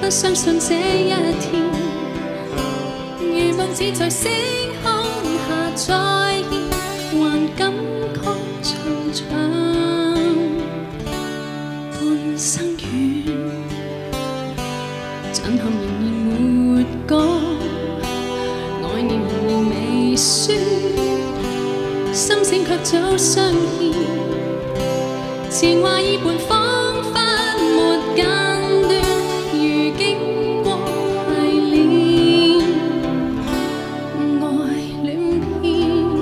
不相信這一天，如夢似在星空下再現，還感覺長長半生遠，震撼仍然沒改，愛念仍然未酸，心聲卻早相牽，情話已半彷彿沒間斷，如經過系練，愛戀篇，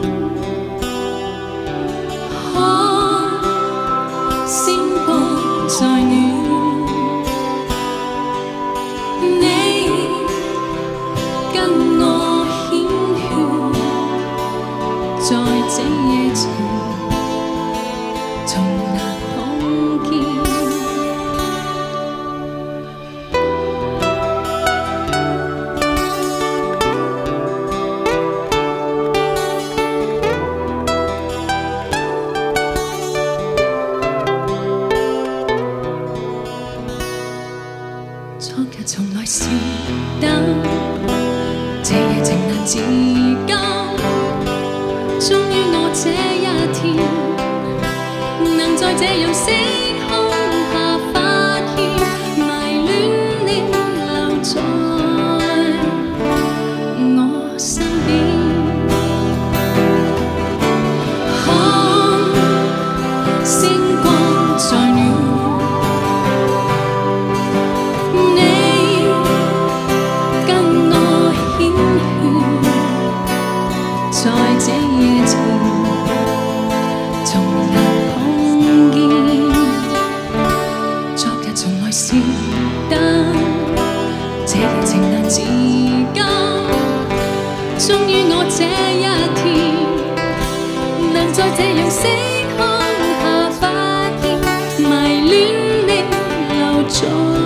看星光在暖。在這夜情，從難碰見。昨日從來是等，這夜情難自禁。終於我這一天，能在這樣星空下發現，迷戀你留在我身邊。看星光在暖，你跟我牽牽，在這夜情從難碰見，昨日從來是等，這夜情難自禁。終於我這一天，能在這樣星空下發現，迷戀你留在